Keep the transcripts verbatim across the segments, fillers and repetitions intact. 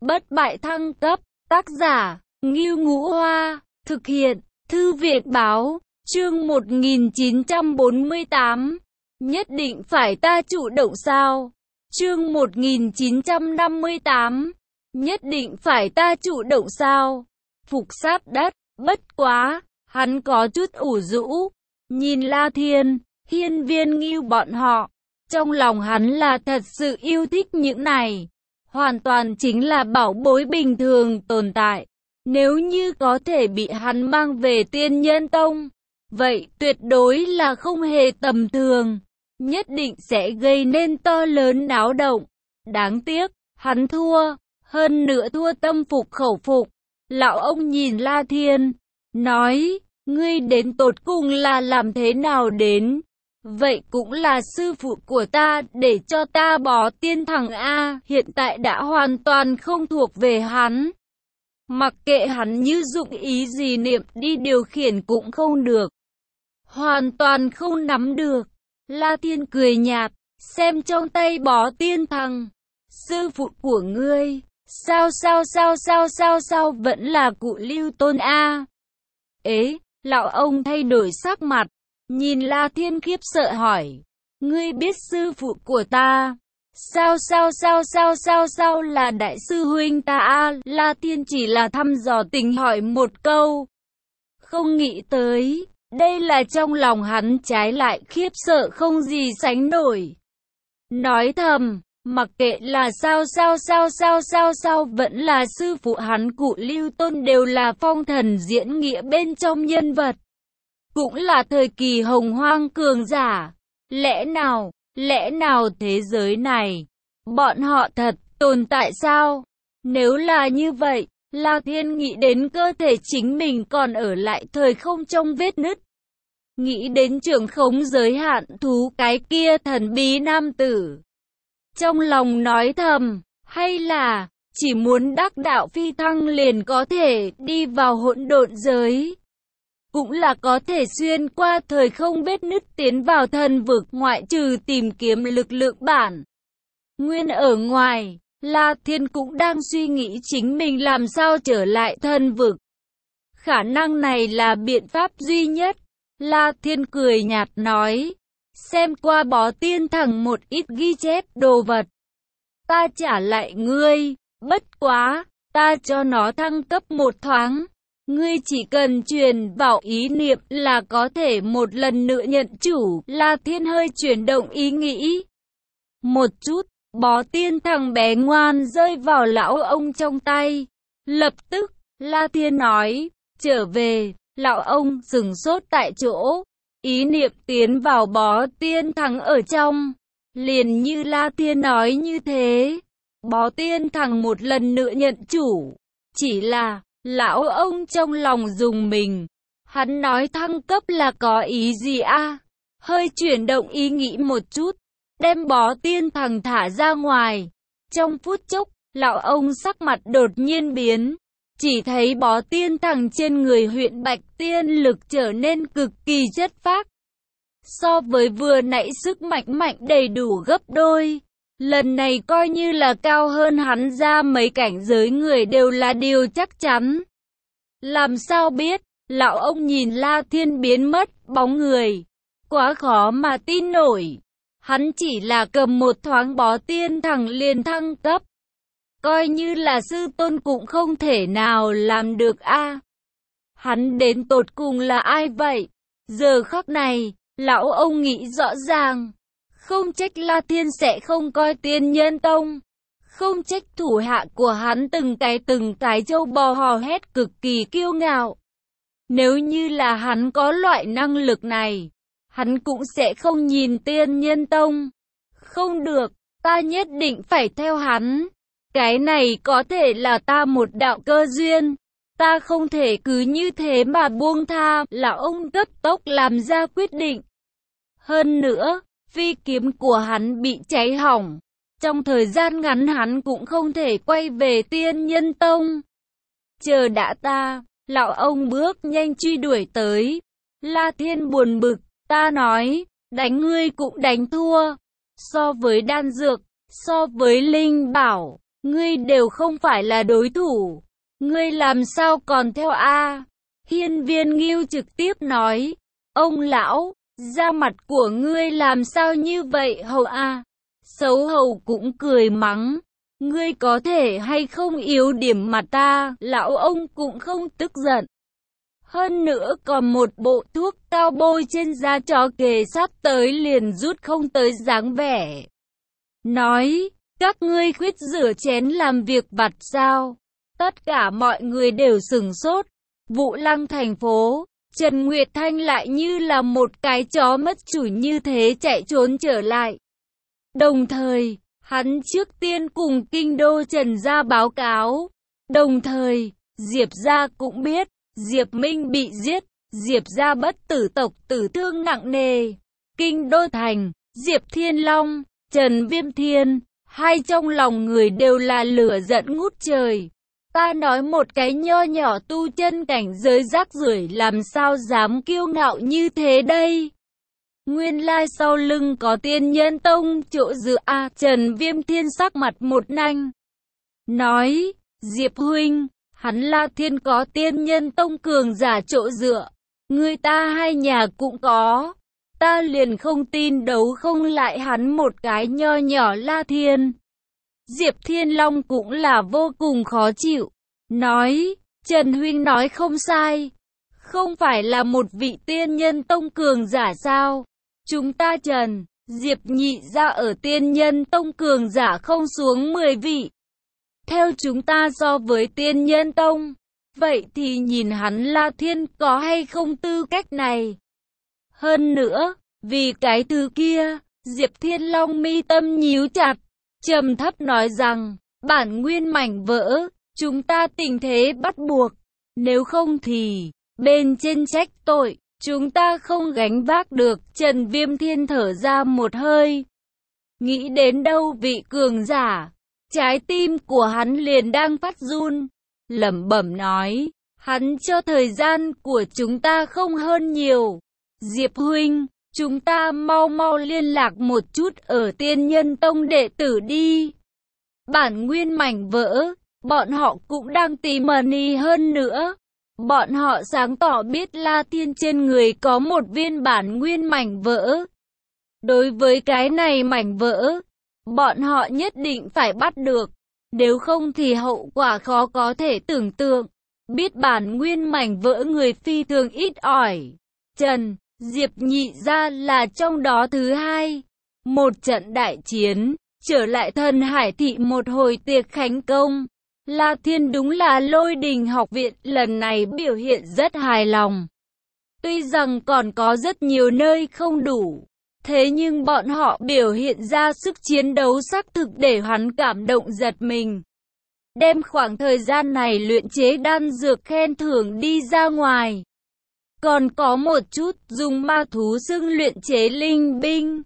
bất bại thăng cấp, tác giả, Ngưu Ngũ Hoa, thực hiện, Thư viện báo, chương một nghìn chín trăm bốn mươi tám, nhất định phải ta chủ động sao? Chương một nghìn chín trăm năm mươi tám, nhất định phải ta chủ động sao? Phục sát đất, bất quá, hắn có chút ủ rũ, nhìn La Thiên, Hiên Viên Ngưu bọn họ, trong lòng hắn là thật sự yêu thích những này, hoàn toàn chính là bảo bối bình thường tồn tại. Nếu như có thể bị hắn mang về Tiên Nhân Tông, vậy tuyệt đối là không hề tầm thường, nhất định sẽ gây nên to lớn náo động. Đáng tiếc, hắn thua, hơn nữa thua tâm phục khẩu phục. Lão ông nhìn La Thiên, nói, ngươi đến tột cùng là làm thế nào đến? Vậy cũng là sư phụ của ta, để cho ta bỏ tiên thằng A, hiện tại đã hoàn toàn không thuộc về hắn. Mặc kệ hắn như dụng ý gì niệm đi điều khiển cũng không được. Hoàn toàn không nắm được. La Thiên cười nhạt, xem trong tay bó tiên thằng. Sư phụ của ngươi, sao sao sao sao sao sao vẫn là cụ Lưu Tôn A. Ế, lão ông thay đổi sắc mặt, nhìn La Thiên khiếp sợ hỏi, ngươi biết sư phụ của ta? Sao sao sao sao sao sao là đại sư huynh ta a? La Thiên chỉ là thăm dò tình hỏi một câu. Không nghĩ tới, đây là trong lòng hắn trái lại khiếp sợ không gì sánh nổi. Nói thầm, mặc kệ là sao sao sao sao sao sao vẫn là sư phụ hắn cụ Lưu Tôn đều là phong thần diễn nghĩa bên trong nhân vật. Cũng là thời kỳ hồng hoang cường giả. Lẽ nào, lẽ nào thế giới này, bọn họ thật tồn tại sao? Nếu là như vậy, La Thiên nghĩ đến cơ thể chính mình còn ở lại thời không trong vết nứt. Nghĩ đến trưởng khống giới hạn thú cái kia thần bí nam tử. Trong lòng nói thầm, hay là, chỉ muốn đắc đạo phi thăng liền có thể đi vào hỗn độn giới. Cũng là có thể xuyên qua thời không vết nứt tiến vào thần vực ngoại trừ tìm kiếm lực lượng bản nguyên ở ngoài. La Thiên cũng đang suy nghĩ chính mình làm sao trở lại thần vực. Khả năng này là biện pháp duy nhất. La Thiên cười nhạt nói, xem qua bó tiên thẳng một ít ghi chép đồ vật. Ta trả lại ngươi, bất quá, ta cho nó thăng cấp một thoáng. Ngươi chỉ cần truyền vào ý niệm là có thể một lần nữa nhận chủ. La Thiên hơi chuyển động ý nghĩ. Một chút, bó tiên thằng bé ngoan rơi vào lão ông trong tay. Lập tức, La Thiên nói, trở về. Lão ông dừng sốt tại chỗ. Ý niệm tiến vào bó tiên thằng ở trong. Liền như La Thiên nói như thế. Bó tiên thằng một lần nữa nhận chủ. Chỉ là lão ông trong lòng dùng mình. Hắn nói thăng cấp là có ý gì a? Hơi chuyển động ý nghĩ một chút, đem bó tiên thằng thả ra ngoài. Trong phút chốc, lão ông sắc mặt đột nhiên biến. Chỉ thấy bó tiên thằng trên người huyện Bạch tiên lực trở nên cực kỳ chất phác. So với vừa nãy sức mạnh mạnh đầy đủ gấp đôi. Lần này coi như là cao hơn hắn ra mấy cảnh giới người đều là điều chắc chắn. Làm sao biết, lão ông nhìn La Thiên biến mất bóng người. Quá khó mà tin nổi. Hắn chỉ là cầm một thoáng bó tiên thằng liền thăng cấp. Coi như là sư tôn cũng không thể nào làm được a. Hắn đến tột cùng là ai vậy? Giờ khắc này, lão ông nghĩ rõ ràng. Không trách La Thiên sẽ không coi Tiên Nhân Tông. Không trách thủ hạ của hắn từng cái từng cái trâu bò hò hét cực kỳ kiêu ngạo. Nếu như là hắn có loại năng lực này, hắn cũng sẽ không nhìn Tiên Nhân Tông. Không được, ta nhất định phải theo hắn. Cái này có thể là ta một đạo cơ duyên. Ta không thể cứ như thế mà buông tha. Lão ông cấp tốc làm ra quyết định. Hơn nữa, phi kiếm của hắn bị cháy hỏng. Trong thời gian ngắn hắn cũng không thể quay về Tiên Nhân Tông. Chờ đã ta, lão ông bước nhanh truy đuổi tới. La Thiên buồn bực, ta nói, đánh ngươi cũng đánh thua. So với đan dược, so với linh bảo, ngươi đều không phải là đối thủ. Ngươi làm sao còn theo a? Hiên Viên Ngưu trực tiếp nói, ông lão, da mặt của ngươi làm sao như vậy hầu a? Xấu hầu cũng cười mắng, ngươi có thể hay không yếu điểm mặt ta, lão ông cũng không tức giận. Hơn nữa còn một bộ thuốc cao bôi trên da chó kề sát tới liền rút không tới dáng vẻ. Nói, các ngươi khuyết rửa chén làm việc vặt sao? Tất cả mọi người đều sửng sốt. Vũ Lăng thành phố, Trần Nguyệt Thanh lại như là một cái chó mất chủ như thế chạy trốn trở lại. Đồng thời, hắn trước tiên cùng kinh đô Trần gia báo cáo. Đồng thời, Diệp gia cũng biết, Diệp Minh bị giết, Diệp gia bất tử tộc tử thương nặng nề. Kinh đô thành, Diệp Thiên Long, Trần Viêm Thiên, hai trong lòng người đều là lửa giận ngút trời. Ta nói một cái nho nhỏ tu chân cảnh giới rác rưởi làm sao dám kiêu ngạo như thế đây? Nguyên lai sau lưng có Tiên Nhân Tông chỗ dựa a. Trần Viêm Thiên sắc mặt một nanh. Nói, Diệp huynh, hắn La Thiên có Tiên Nhân Tông cường giả chỗ dựa. Người ta hai nhà cũng có. Ta liền không tin đấu không lại hắn một cái nho nhỏ La Thiên. Diệp Thiên Long cũng là vô cùng khó chịu. Nói, Trần huynh nói không sai. Không phải là một vị Tiên Nhân Tông cường giả sao? Chúng ta Trần, Diệp nhị ra ở Tiên Nhân Tông cường giả không xuống mười vị. Theo chúng ta so với Tiên Nhân Tông, vậy thì nhìn hắn La Thiên có hay không tư cách này. Hơn nữa, vì cái thứ kia, Diệp Thiên Long mi tâm nhíu chặt, trầm thấp nói rằng, bản nguyên mảnh vỡ, chúng ta tình thế bắt buộc, nếu không thì, bên trên trách tội, chúng ta không gánh vác được. Trần Viêm Thiên thở ra một hơi. Nghĩ đến đâu vị cường giả, trái tim của hắn liền đang phát run, lẩm bẩm nói, hắn cho thời gian của chúng ta không hơn nhiều. Diệp huynh, chúng ta mau mau liên lạc một chút ở Tiên Nhân Tông đệ tử đi. Bản nguyên mảnh vỡ, bọn họ cũng đang tìm mani hơn nữa. Bọn họ sáng tỏ biết La Thiên trên người có một viên bản nguyên mảnh vỡ. Đối với cái này mảnh vỡ, bọn họ nhất định phải bắt được. Nếu không thì hậu quả khó có thể tưởng tượng. Biết bản nguyên mảnh vỡ người phi thường ít ỏi. Trần, Diệp nhị ra là trong đó thứ hai. Một trận đại chiến, trở lại Thần Hải thị một hồi tiệc khánh công. La Thiên đúng là Lôi Đình học viện lần này biểu hiện rất hài lòng. Tuy rằng còn có rất nhiều nơi không đủ, thế nhưng bọn họ biểu hiện ra sức chiến đấu xác thực để hắn cảm động giật mình. Đem khoảng thời gian này luyện chế đan dược khen thưởng đi ra ngoài. Còn có một chút dùng ma thú xưng luyện chế linh binh.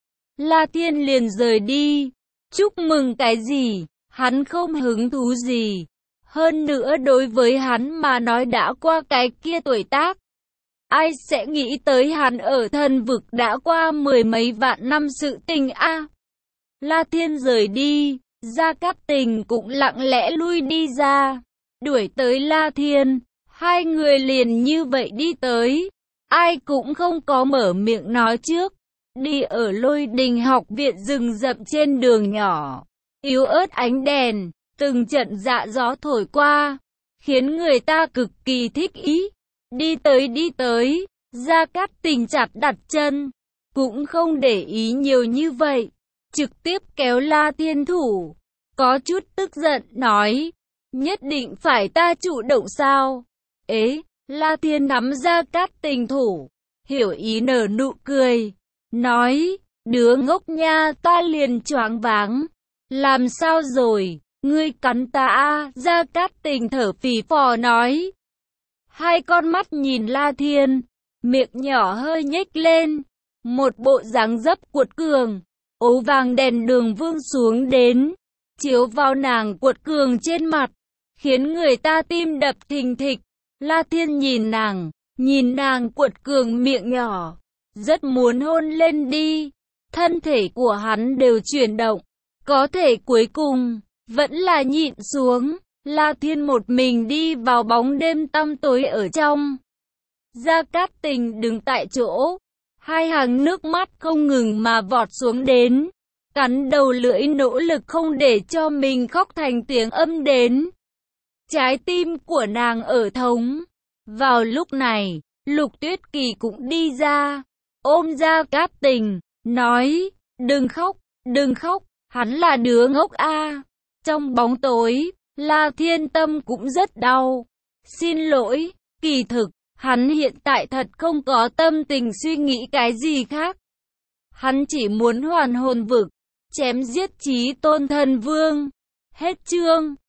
La Thiên liền rời đi. Chúc mừng cái gì? Hắn không hứng thú gì. Hơn nữa đối với hắn mà nói đã qua cái kia tuổi tác. Ai sẽ nghĩ tới hắn ở thần vực đã qua mười mấy vạn năm sự tình a? À, La Thiên rời đi, Gia Cát Tình cũng lặng lẽ lui đi ra. Đuổi tới La Thiên, hai người liền như vậy đi tới. Ai cũng không có mở miệng nói trước. Đi ở Lôi Đình học viện rừng rậm trên đường nhỏ. Yếu ớt ánh đèn, từng trận dạ gió thổi qua, khiến người ta cực kỳ thích ý. Đi tới đi tới, Gia Cát Tình chặt đặt chân, cũng không để ý nhiều như vậy, trực tiếp kéo La Thiên thủ, có chút tức giận nói, nhất định phải ta chủ động sao? Ế, La Thiên nắm Gia Cát Tình thủ, hiểu ý nở nụ cười, nói, đứa ngốc nha, ta liền choáng váng. Làm sao rồi, ngươi cắn ta a? Gia Cát Tình thở phì phò nói. Hai con mắt nhìn La Thiên, miệng nhỏ hơi nhếch lên, một bộ dáng dấp cuột cường, ố vàng đèn đường vương xuống đến, chiếu vào nàng cuột cường trên mặt, khiến người ta tim đập thình thịch. La Thiên nhìn nàng, nhìn nàng cuột cường miệng nhỏ, rất muốn hôn lên đi, thân thể của hắn đều chuyển động. Có thể cuối cùng, vẫn là nhịn xuống. La Thiên một mình đi vào bóng đêm tăm tối ở trong. Gia Cát Tình đứng tại chỗ, hai hàng nước mắt không ngừng mà vọt xuống đến, cắn đầu lưỡi nỗ lực không để cho mình khóc thành tiếng âm đến. Trái tim của nàng ở thống. Vào lúc này, Lục Tuyết Kỳ cũng đi ra, ôm Gia Cát Tình, nói, đừng khóc, đừng khóc, hắn là đứa ngốc a. Trong bóng tối, La Thiên tâm cũng rất đau. Xin lỗi, kỳ thực, hắn hiện tại thật không có tâm tình suy nghĩ cái gì khác. Hắn chỉ muốn hoàn hồn vực, chém giết Chí Tôn Thần Vương. Hết chương.